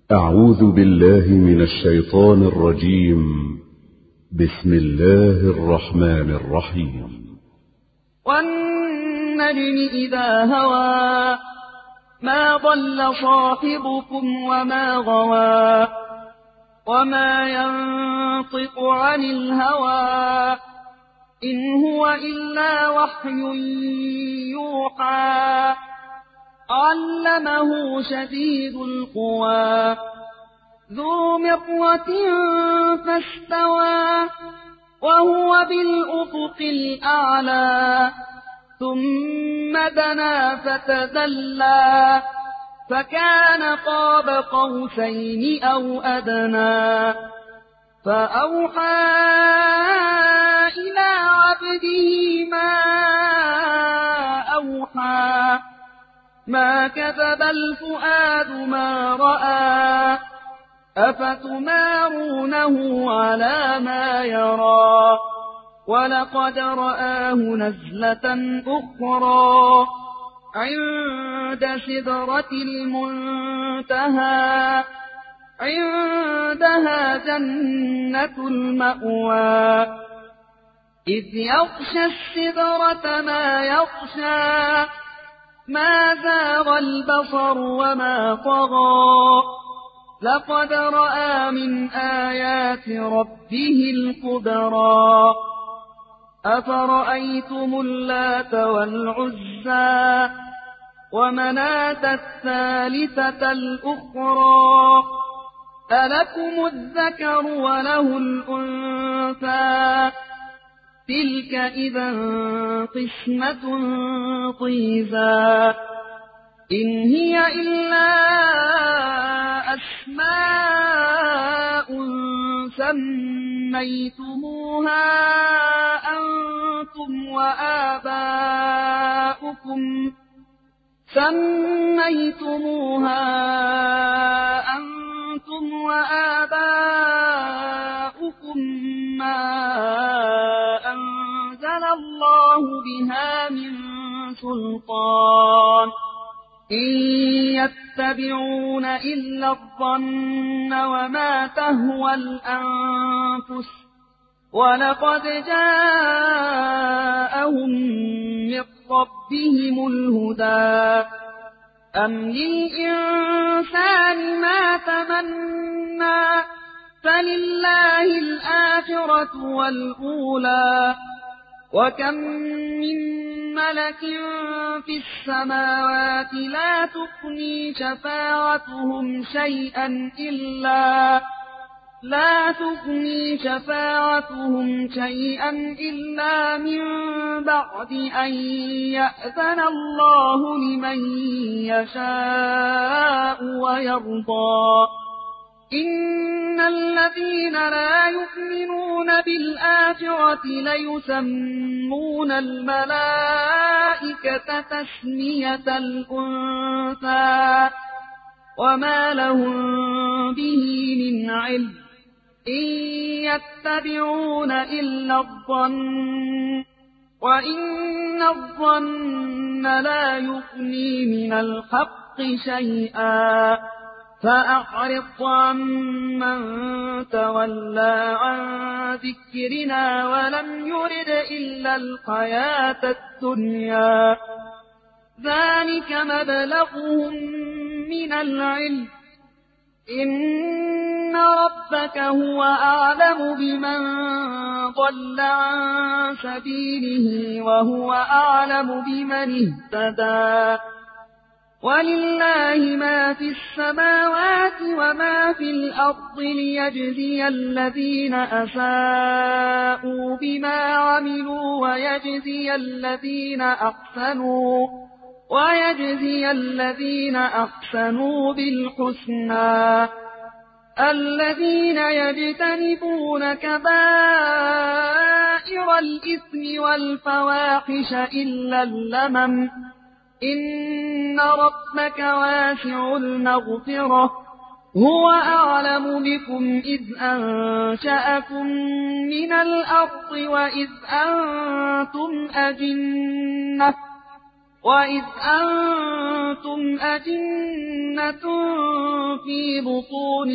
أعوذ بالله من الشيطان الرجيم. بسم الله الرحمن الرحيم. والنجم إذا هوى ما ضل صاحبكم وما غوى وما ينطق عن الهوى إن هو إلا وحي يوحى علمه شديد القوى ذو مرة فاستوى وهو بالأفق الأعلى ثم دنا فتدلى فكان قاب قوسين أو أدنى فأوحى إلى عبده ما أوحى ما كذب الفؤاد ما رأى أفتمارونه على ما يرى ولقد رآه نزلة أخرى عند سدرة المنتهى عندها جنة المأوى إذ يغشى السدرة ما يغشى ما زاغ البصر وما طغى لقد رأى من آيات ربه الكبرى أفرأيتم اللات والعزى ومناة الثالثة الأخرى ألكم الذكر وله الأنثى تلك إذا قسمة ضيزى إن هي إلا أسماء سميتموها أنتم وآباؤكم ما أنزل الله بها من سلطان إن يتبعون إلا الظن وما تهوى الأنفس ولقد جاءهم من ربهم الهدى أم للإنسان ما تمنى فلله الآخرة والأولى وكم من ملك في السماوات لا تغني شفاعتهم شيئا إلا من بعد أن يأذن الله لمن يشاء ويرضى إن الذين لا يؤمنون بالآخرة ليسمون الملائكة تسمية الأنثى وما لهم به من علم إن يتبعون إلا الظن وإن الظن لا يغني من الحق شيئا فأعرض عمن تولى عن ذكرنا ولم يرد إلا الحياة الدنيا ذلك مبلغهم من العلم إن ربك هو أعلم بمن ضل عن سبيله وهو أعلم بمن اهتدى ولله ما في السماوات وما في الأرض ليجزي الذين أساءوا بما عملوا ويجزي الذين أحسنوا بالحسنى الذين يجتنبون كبائر الإثم والفواحش إلا اللمم إن ربك واسع المغفرة هو أعلم بكم إذ أنشأكم من الأرض وإذ أنتم أجنة في بطون بطون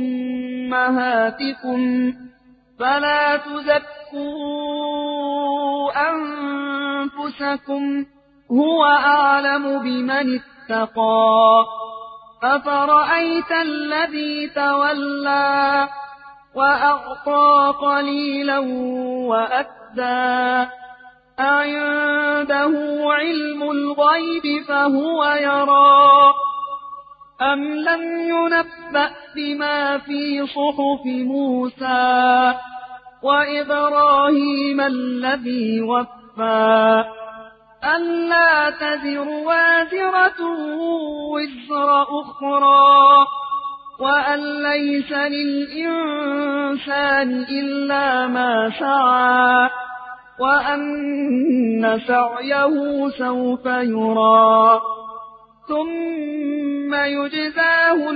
أمهاتكم فلا تزكوا أنفسكم هو أعلم بمن اتقى أفرأيت الذي تولى وأعطى قليلا وأكدى أعنده علم الغيب فهو يرى أم لم ينبأ بما في صحف موسى وإبراهيم الذي وفى ألا تزر وازرة وزر أخرى وأن ليس للإنسان إلا ما سعى وأن سعيه سوف يرى ثم يجزاه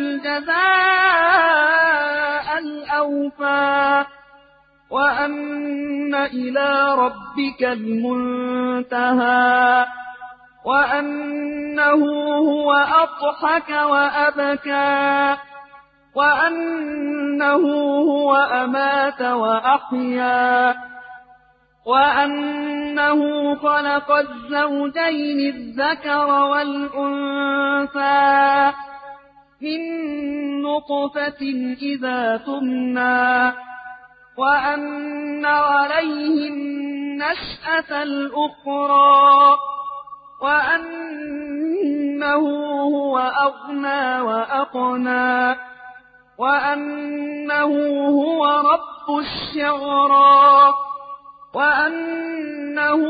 الجزاء الأوفى وأن إلى ربك المنتهى وأنه هو أضحك وأبكى وأنه هو أمات وأحيا وأنه خلق الزوجين الذكر والأنثى من نطفة إذا تمنى وأن عليه النشأة الأخرى وأنه هو أغنى وأقنى وأنه هو رب الشعرى وأنه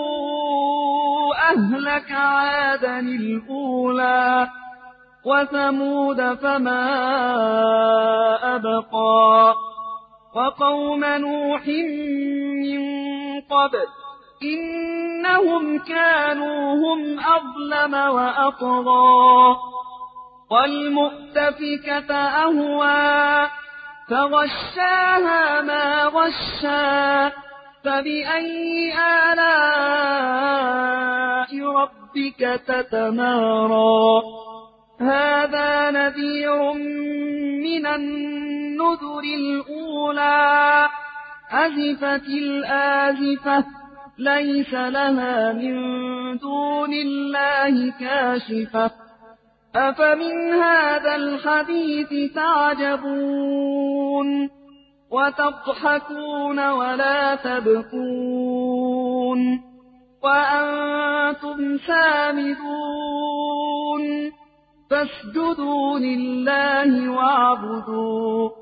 أهلك عادا الأولى وثمود فما أبقى وقوم نوح من قبل إنهم كانوا هم أظلم وأطغى والمؤتفكة أهوى فغشاها ما غشى فبأي آلاء ربك تتمارى هذا نذير من النذر الأولى أزفت الآزفة ليس لها من دون الله كاشفة أفمن هذا الحديث تعجبون وتضحكون ولا تبكون وأنتم سامدون فاسجدوا لله واعبدوا